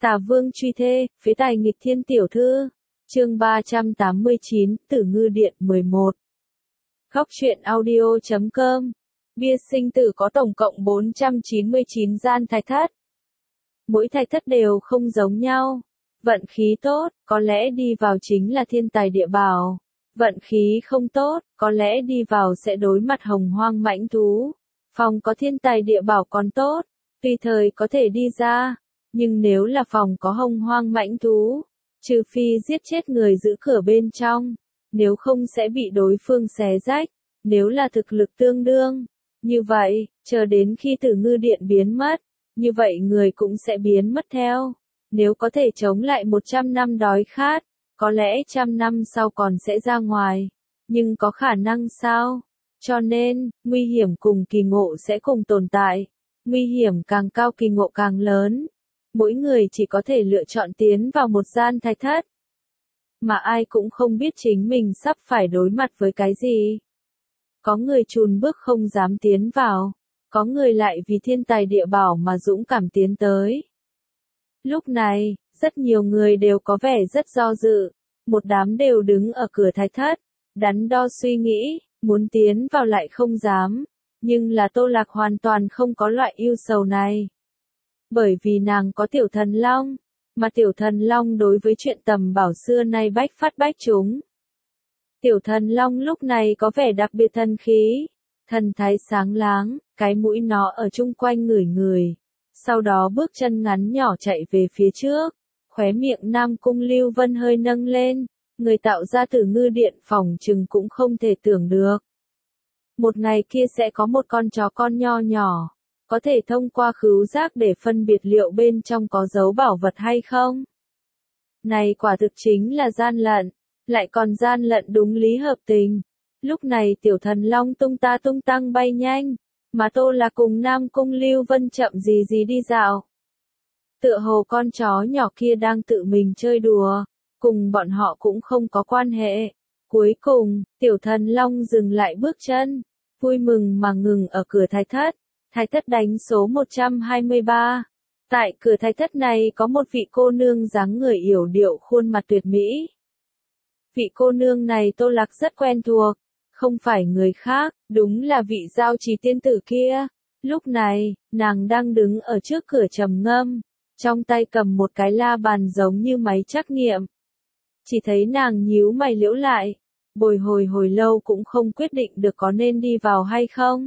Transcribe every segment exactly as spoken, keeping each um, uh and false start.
Tà Vương truy thê, phế tài nghịch thiên tiểu thư. Chương ba trăm tám mươi chín, Tử Ngư Điện mười một. Góc truyện audio chấm com. Bia sinh tử có tổng cộng bốn trăm chín mươi chín gian thạch thất. Mỗi thạch thất đều không giống nhau. Vận khí tốt, có lẽ đi vào chính là thiên tài địa bảo. Vận khí không tốt, có lẽ đi vào sẽ đối mặt hồng hoang mãnh thú. Phòng có thiên tài địa bảo còn tốt, tùy thời có thể đi ra. Nhưng nếu là phòng có hồng hoang mãnh thú, trừ phi giết chết người giữ cửa bên trong, nếu không sẽ bị đối phương xé rách, nếu là thực lực tương đương. Như vậy, chờ đến khi Tử Ngư Điện biến mất, như vậy người cũng sẽ biến mất theo. Nếu có thể chống lại một trăm năm đói khát, có lẽ trăm năm sau còn sẽ ra ngoài. Nhưng có khả năng sao? Cho nên, nguy hiểm cùng kỳ ngộ sẽ cùng tồn tại. Nguy hiểm càng cao kỳ ngộ càng lớn. Mỗi người chỉ có thể lựa chọn tiến vào một gian thạch thất. Mà ai cũng không biết chính mình sắp phải đối mặt với cái gì. Có người chùn bước không dám tiến vào. Có người lại vì thiên tài địa bảo mà dũng cảm tiến tới. Lúc này, rất nhiều người đều có vẻ rất do dự. Một đám đều đứng ở cửa thạch thất, đắn đo suy nghĩ, muốn tiến vào lại không dám. Nhưng là Tô Lạc hoàn toàn không có loại ưu sầu này. Bởi vì nàng có tiểu thần long, mà tiểu thần long đối với chuyện tầm bảo xưa nay bách phát bách trúng. Tiểu thần long lúc này có vẻ đặc biệt thần khí, thần thái sáng láng, cái mũi nó ở chung quanh ngửi ngửi. Sau đó bước chân ngắn nhỏ chạy về phía trước, khóe miệng Nam Cung Lưu Vân hơi nâng lên, người tạo ra Tử Ngư Điện phòng chừng cũng không thể tưởng được. Một ngày kia sẽ có một con chó con nho nhỏ, có thể thông qua khứu giác để phân biệt liệu bên trong có dấu bảo vật hay không. Này quả thực chính là gian lận, lại còn gian lận đúng lý hợp tình. Lúc này tiểu thần long tung ta tung tăng bay nhanh, mà Tô là cùng Nam Cung Lưu Vân chậm gì gì đi dạo. Tựa hồ con chó nhỏ kia đang tự mình chơi đùa, cùng bọn họ cũng không có quan hệ. Cuối cùng, tiểu thần long dừng lại bước chân, vui mừng mà ngừng ở cửa thạch thất. Thạch thất đánh số một trăm hai mươi ba. Tại cửa thạch thất này có một vị cô nương dáng người yểu điệu khuôn mặt tuyệt mỹ. Vị cô nương này Tô Lạc rất quen thuộc, không phải người khác, đúng là vị Giao Trì tiên tử kia. Lúc này, nàng đang đứng ở trước cửa trầm ngâm, trong tay cầm một cái la bàn giống như máy trắc nghiệm. Chỉ thấy nàng nhíu mày liễu lại, bồi hồi hồi lâu cũng không quyết định được có nên đi vào hay không.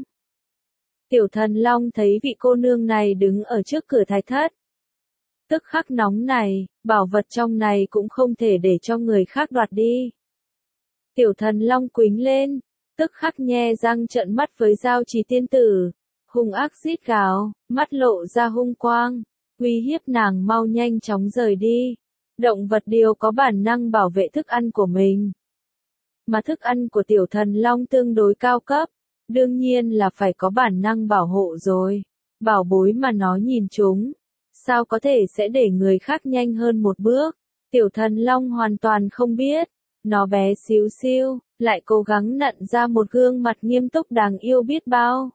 Tiểu thần long thấy vị cô nương này đứng ở trước cửa thạch thất. Tức khắc nóng này, bảo vật trong này cũng không thể để cho người khác đoạt đi. Tiểu thần long quính lên, tức khắc nhe răng trợn mắt với Giao Trì tiên tử, hung ác rít gào, mắt lộ ra hung quang, uy hiếp nàng mau nhanh chóng rời đi. Động vật đều có bản năng bảo vệ thức ăn của mình. Mà thức ăn của tiểu thần long tương đối cao cấp, đương nhiên là phải có bản năng bảo hộ rồi. Bảo bối mà nó nhìn chúng, sao có thể sẽ để người khác nhanh hơn một bước. Tiểu thần long hoàn toàn không biết, nó bé xíu xiu, lại cố gắng nặn ra một gương mặt nghiêm túc đáng yêu biết bao.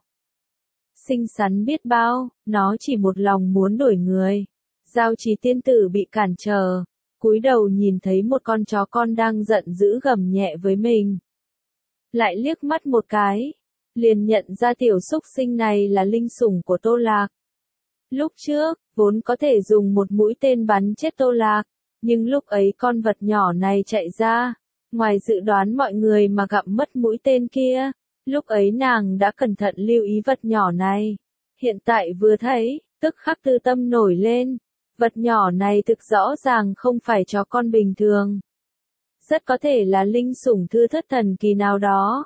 Xinh xắn biết bao, nó chỉ một lòng muốn đuổi người. Giao Trì tiên tử bị cản trở, cúi đầu nhìn thấy một con chó con đang giận dữ gầm nhẹ với mình. Lại liếc mắt một cái, liền nhận ra tiểu xúc sinh này là linh sủng của Tô Lạc. Lúc trước, vốn có thể dùng một mũi tên bắn chết Tô Lạc, nhưng lúc ấy con vật nhỏ này chạy ra, ngoài dự đoán mọi người mà gặm mất mũi tên kia, lúc ấy nàng đã cẩn thận lưu ý vật nhỏ này. Hiện tại vừa thấy, tức khắc tư tâm nổi lên, vật nhỏ này thực rõ ràng không phải chó con bình thường. Rất có thể là linh sủng thư thất thần kỳ nào đó.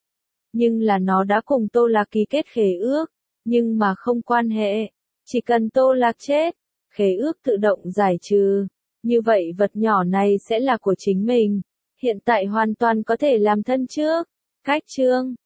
Nhưng là nó đã cùng Tô Lạc ký kết khế ước, nhưng mà không quan hệ, chỉ cần Tô Lạc chết, khế ước tự động giải trừ, như vậy vật nhỏ này sẽ là của chính mình, hiện tại hoàn toàn có thể làm thân trước. Cách chương